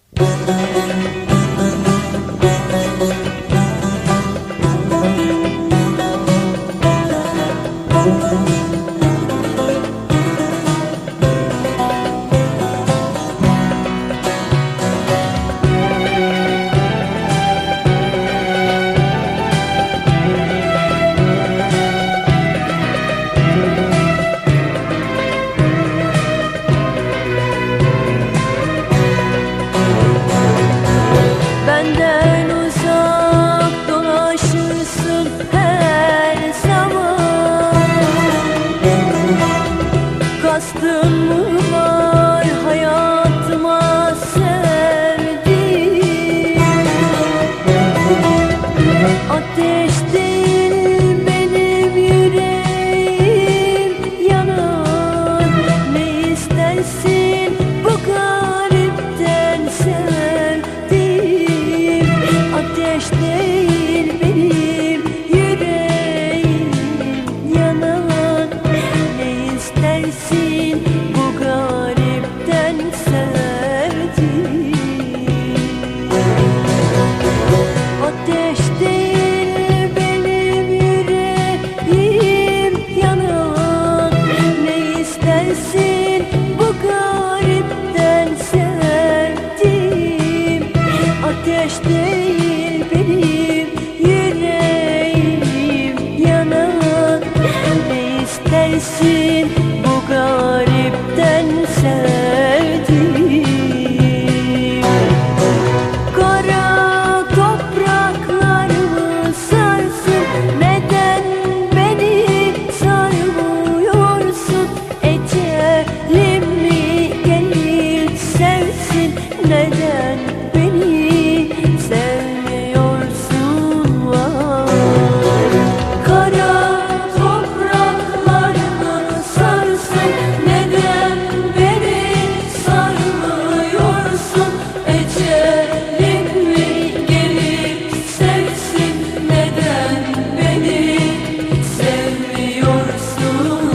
Benden uzak dolaşırsın her zaman. Kastın mı var hayatıma sevdiğim? Ateş değil benim yüreğim yanar. Ne istersin bu garipten sevdiğim? Ateş değil benim yüreğim yanar. Ne istersin bu garipten sevdiğim? Ateş değil benim yüreğim yanar. Ne istersin bu garipten sevdiğim? Ateş değil benim yüreğim yanar. Ne istersin bu garipten sevdiğim? Kara topraklar mı sarsın? Neden beni sarmıyorsun? Ecelim mi gelip sevsin? Neden beni sevmiyorsun? Vay. Kara topraklar mı sarsın? Neden beni sarmıyorsun? Ecelim mi gelip sevsin? Neden beni sevmiyorsun?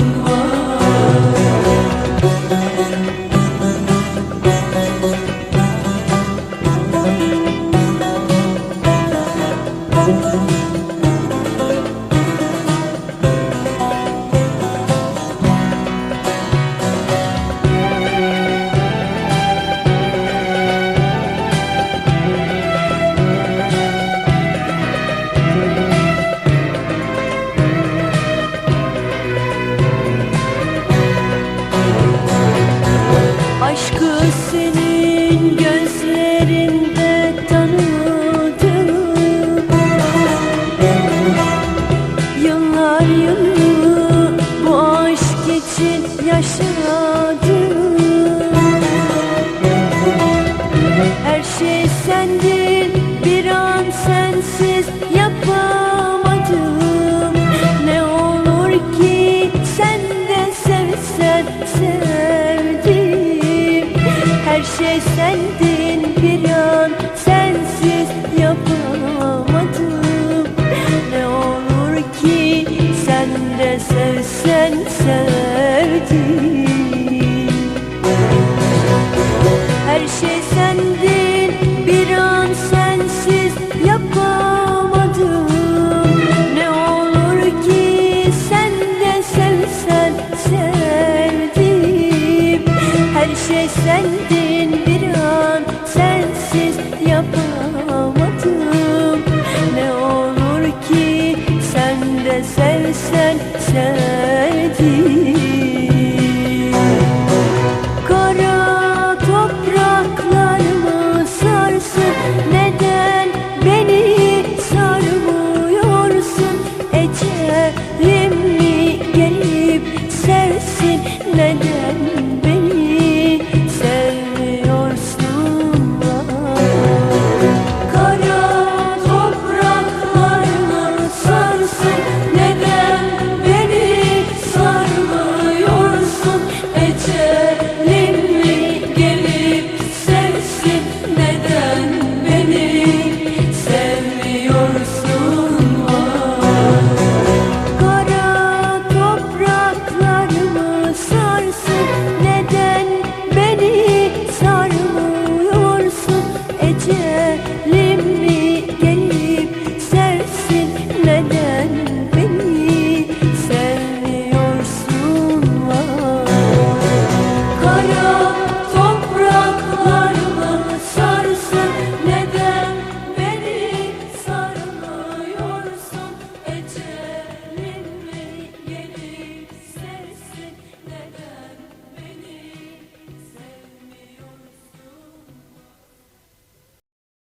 Aşkı senin gözlerinde tanıdım. Yıllar yılı bu aşk için yaşadım. Her şey sendin, bir an sensiz yapamadım. Ne olur ki sen de sevsen sevdim. Her şey sendin, bir an sensiz yapamadım. Ne olur ki sen de sevsen sevdim. Her şey sendin, bir an sensiz yapamadım. Ne olur ki sen de sevsen sevdim. Her şey sendin.